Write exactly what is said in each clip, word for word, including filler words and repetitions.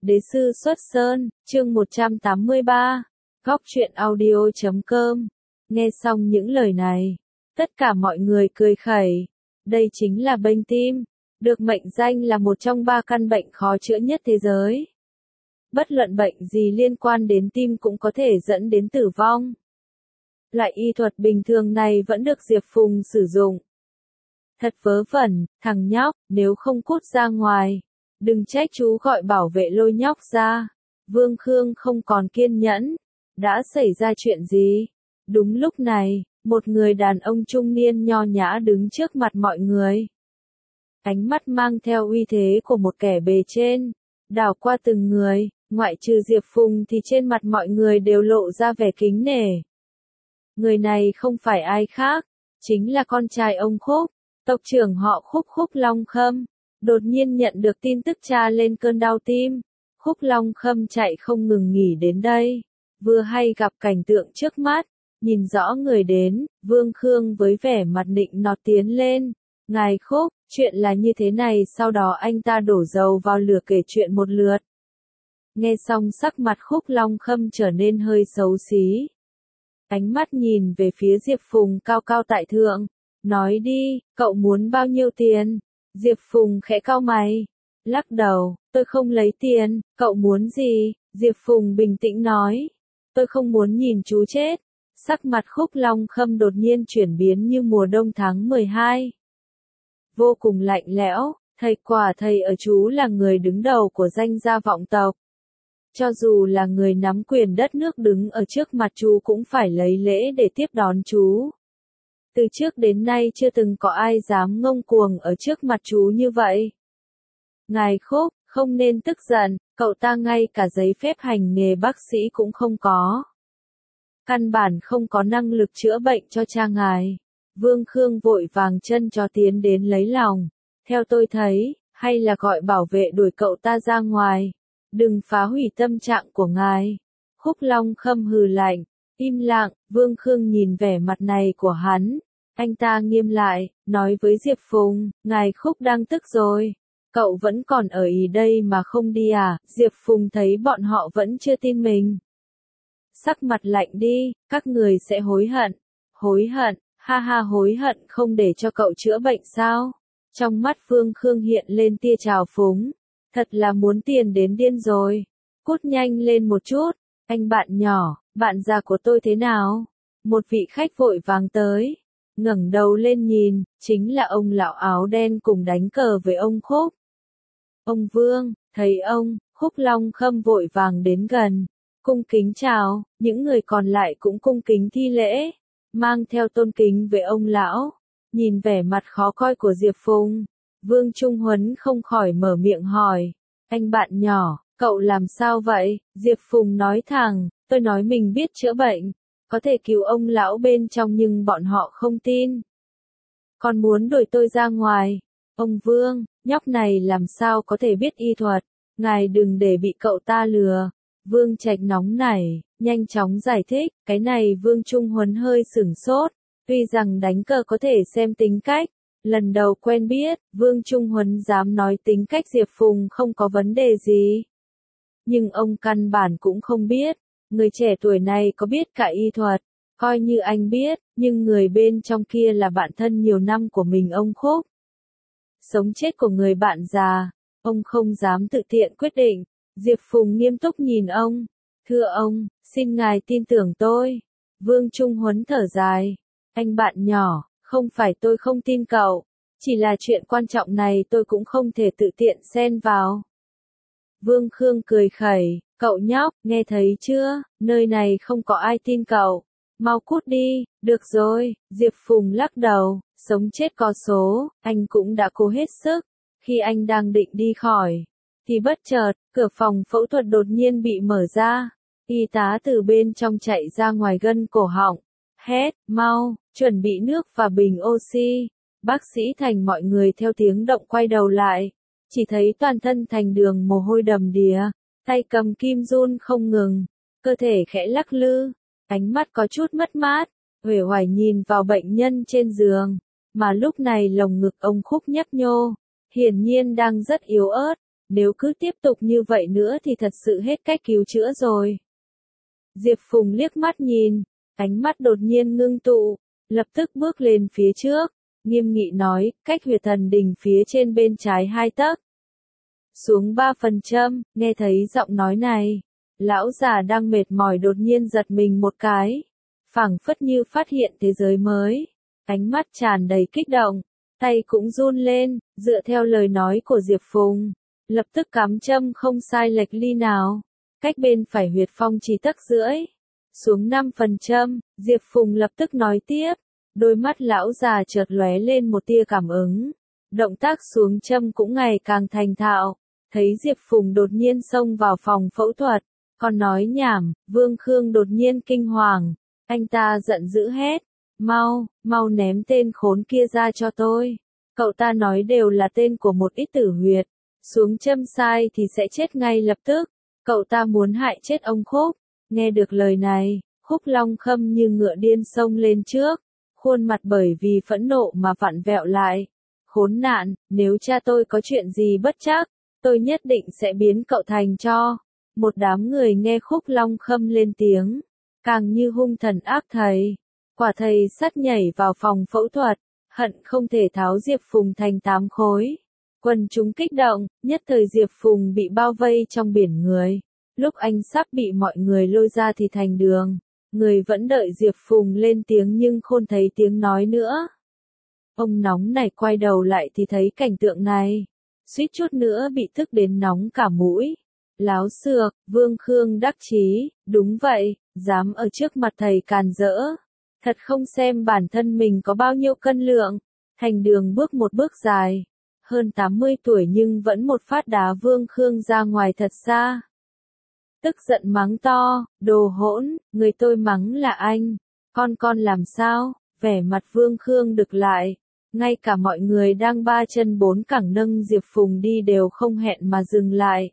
Đế sư xuất sơn, chương một trăm tám mươi ba, góc truyện audio chấm com. Nghe xong những lời này, tất cả mọi người cười khẩy. Đây chính là bệnh tim, được mệnh danh là một trong ba căn bệnh khó chữa nhất thế giới. Bất luận bệnh gì liên quan đến tim cũng có thể dẫn đến tử vong. Loại y thuật bình thường này vẫn được Diệp Phùng sử dụng. Thật vớ vẩn, thằng nhóc, nếu không cút ra ngoài, đừng trách chú gọi bảo vệ lôi nhóc ra. Vương Khương không còn kiên nhẫn. Đã xảy ra chuyện gì? Đúng lúc này, một người đàn ông trung niên nho nhã đứng trước mặt mọi người. Ánh mắt mang theo uy thế của một kẻ bề trên, đảo qua từng người, ngoại trừ Diệp Phùng thì trên mặt mọi người đều lộ ra vẻ kính nể. Người này không phải ai khác, chính là con trai ông Khúc, tộc trưởng họ Khúc Khúc Long Khâm. Đột nhiên nhận được tin tức cha lên cơn đau tim, Khúc Long Khâm chạy không ngừng nghỉ đến đây. Vừa hay gặp cảnh tượng trước mắt, nhìn rõ người đến, Vương Khương với vẻ mặt nịnh nọt tiến lên. Ngài Khúc, chuyện là như thế này, sau đó anh ta đổ dầu vào lửa kể chuyện một lượt. Nghe xong sắc mặt Khúc Long Khâm trở nên hơi xấu xí. Ánh mắt nhìn về phía Diệp Phùng cao cao tại thượng, nói đi, cậu muốn bao nhiêu tiền? Diệp Phùng khẽ cau mày, lắc đầu, tôi không lấy tiền, cậu muốn gì? Diệp Phùng bình tĩnh nói, tôi không muốn nhìn chú chết. Sắc mặt Khúc Long Khâm đột nhiên chuyển biến như mùa đông tháng mười hai. Vô cùng lạnh lẽo, thầy quả thầy ở chú là người đứng đầu của danh gia vọng tộc. Cho dù là người nắm quyền đất nước đứng ở trước mặt chú cũng phải lấy lễ để tiếp đón chú. Từ trước đến nay chưa từng có ai dám ngông cuồng ở trước mặt chú như vậy. Ngài Khúc, không nên tức giận, cậu ta ngay cả giấy phép hành nghề bác sĩ cũng không có. Căn bản không có năng lực chữa bệnh cho cha ngài. Vương Khương vội vàng chân cho tiến đến lấy lòng. Theo tôi thấy, hay là gọi bảo vệ đuổi cậu ta ra ngoài. Đừng phá hủy tâm trạng của ngài. Khúc Long Khâm hừ lạnh. Im lặng, Vương Khương nhìn vẻ mặt này của hắn. Anh ta nghiêm lại, nói với Diệp Phùng, ngài Khúc đang tức rồi. Cậu vẫn còn ở ý đây mà không đi à? Diệp Phùng thấy bọn họ vẫn chưa tin mình. Sắc mặt lạnh đi, các người sẽ hối hận. Hối hận, ha ha hối hận không để cho cậu chữa bệnh sao? Trong mắt Vương Khương hiện lên tia trào phúng. Thật là muốn tiền đến điên rồi. Cút nhanh lên một chút, anh bạn nhỏ, bạn già của tôi thế nào? Một vị khách vội vàng tới. Ngẩng đầu lên nhìn, chính là ông lão áo đen cùng đánh cờ với ông Khúc. Ông Vương, thấy ông, Khúc Long Khâm vội vàng đến gần. Cung kính chào, những người còn lại cũng cung kính thi lễ. Mang theo tôn kính với ông lão. Nhìn vẻ mặt khó coi của Diệp Phùng. Vương Trung Huấn không khỏi mở miệng hỏi. Anh bạn nhỏ, cậu làm sao vậy? Diệp Phùng nói thẳng, tôi nói mình biết chữa bệnh. Có thể cứu ông lão bên trong nhưng bọn họ không tin. Còn muốn đuổi tôi ra ngoài. Ông Vương, nhóc này làm sao có thể biết y thuật. Ngài đừng để bị cậu ta lừa. Vương Trạch nóng nảy, nhanh chóng giải thích. Cái này Vương Trung Huấn hơi sửng sốt. Tuy rằng đánh cờ có thể xem tính cách. Lần đầu quen biết, Vương Trung Huấn dám nói tính cách Diệp Phùng không có vấn đề gì. Nhưng ông căn bản cũng không biết. Người trẻ tuổi này có biết cả y thuật. Coi như anh biết, nhưng người bên trong kia là bạn thân nhiều năm của mình ông Khúc. Sống chết của người bạn già, ông không dám tự tiện quyết định. Diệp Phùng nghiêm túc nhìn ông. Thưa ông, xin ngài tin tưởng tôi. Vương Trung Huấn thở dài. Anh bạn nhỏ, không phải tôi không tin cậu. Chỉ là chuyện quan trọng này tôi cũng không thể tự tiện xen vào. Vương Khương cười khẩy. Cậu nhóc, nghe thấy chưa? Nơi này không có ai tin cậu. Mau cút đi. Được rồi. Diệp Phùng lắc đầu. Sống chết có số. Anh cũng đã cố hết sức. Khi anh đang định đi khỏi, thì bất chợt, cửa phòng phẫu thuật đột nhiên bị mở ra. Y tá từ bên trong chạy ra ngoài gân cổ họng. Hét, mau, chuẩn bị nước và bình oxy. Bác sĩ Thành mọi người theo tiếng động quay đầu lại. Chỉ thấy toàn thân Thành Đường mồ hôi đầm đìa. Tay cầm kim run không ngừng. Cơ thể khẽ lắc lư. Ánh mắt có chút mất mát. Uể oải nhìn vào bệnh nhân trên giường. Mà lúc này lồng ngực ông Khúc nhấp nhô. Hiển nhiên đang rất yếu ớt. nếu cứ tiếp tục như vậy nữa thì thật sự hết cách cứu chữa rồi. Diệp Phùng liếc mắt nhìn, ánh mắt đột nhiên ngưng tụ, lập tức bước lên phía trước, nghiêm nghị nói, cách huyệt thần đình phía trên bên trái hai tấc. Xuống ba phần châm, nghe thấy giọng nói này, lão già đang mệt mỏi đột nhiên giật mình một cái, phảng phất như phát hiện thế giới mới, ánh mắt tràn đầy kích động, tay cũng run lên, dựa theo lời nói của Diệp Phùng, lập tức cắm châm không sai lệch ly nào, cách bên phải huyệt phong chỉ tấc rưỡi, xuống năm phần châm, Diệp Phùng lập tức nói tiếp, đôi mắt lão già chợt lóe lên một tia cảm ứng, động tác xuống châm cũng ngày càng thành thạo, thấy Diệp Phùng đột nhiên xông vào phòng phẫu thuật, còn nói nhảm, Vương Khương đột nhiên kinh hoàng, anh ta giận dữ hét, mau, mau ném tên khốn kia ra cho tôi, cậu ta nói đều là tên của một ít tử huyệt, xuống châm sai thì sẽ chết ngay lập tức, cậu ta muốn hại chết ông Khúc, nghe được lời này, Khúc Long Khâm như ngựa điên xông lên trước, khuôn mặt bởi vì phẫn nộ mà vặn vẹo lại, khốn nạn, nếu cha tôi có chuyện gì bất trắc, tôi nhất định sẽ biến cậu thành tro. Một đám người nghe Khúc Long Khâm lên tiếng, càng như hung thần ác thầy. Quả thầy sắt nhảy vào phòng phẫu thuật, hận không thể tháo Diệp Phùng thành tám khối. Quần chúng kích động, nhất thời Diệp Phùng bị bao vây trong biển người. Lúc anh sắp bị mọi người lôi ra thì thành đường. Người vẫn đợi Diệp Phùng lên tiếng nhưng không thấy tiếng nói nữa. Ông nóng này quay đầu lại thì thấy cảnh tượng này. Suýt chút nữa bị tức đến nóng cả mũi. Láo xược, Vương Khương đắc chí, đúng vậy, dám ở trước mặt thầy càn rỡ. Thật không xem bản thân mình có bao nhiêu cân lượng. Thành đường bước một bước dài. Hơn tám mươi tuổi nhưng vẫn một phát đá Vương Khương ra ngoài thật xa. Tức giận mắng to, đồ hỗn, người tôi mắng là anh. Con con làm sao, vẻ mặt Vương Khương đực lại. Ngay cả mọi người đang ba chân bốn cẳng nâng Diệp Phùng đi đều không hẹn mà dừng lại.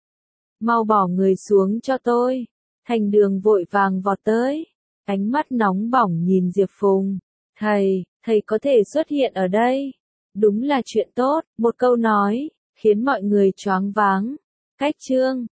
Mau bỏ người xuống cho tôi. Thành đường vội vàng vọt tới. Ánh mắt nóng bỏng nhìn Diệp Phùng. Thầy, thầy có thể xuất hiện ở đây. Đúng là chuyện tốt, một câu nói, khiến mọi người choáng váng. Cách chương